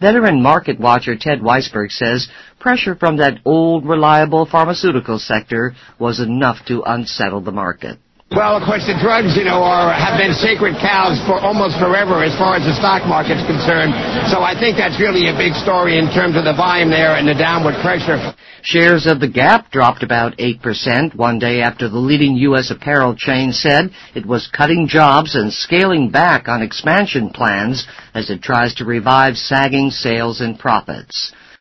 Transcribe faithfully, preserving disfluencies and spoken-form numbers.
Veteran market watcher Ted Weisberg says pressure from that old, reliable pharmaceutical sector was enough to unsettle the market. Well, of course, the drugs, you know, are, have been sacred cows for almost forever as far as the stock market's concerned. So I think that's really a big story in terms of the volume there and the downward pressure. Shares of the Gap dropped about eight percent one day after the leading U S apparel chain said it was cutting jobs and scaling back on expansion plans as it tries to revive sagging sales and profits.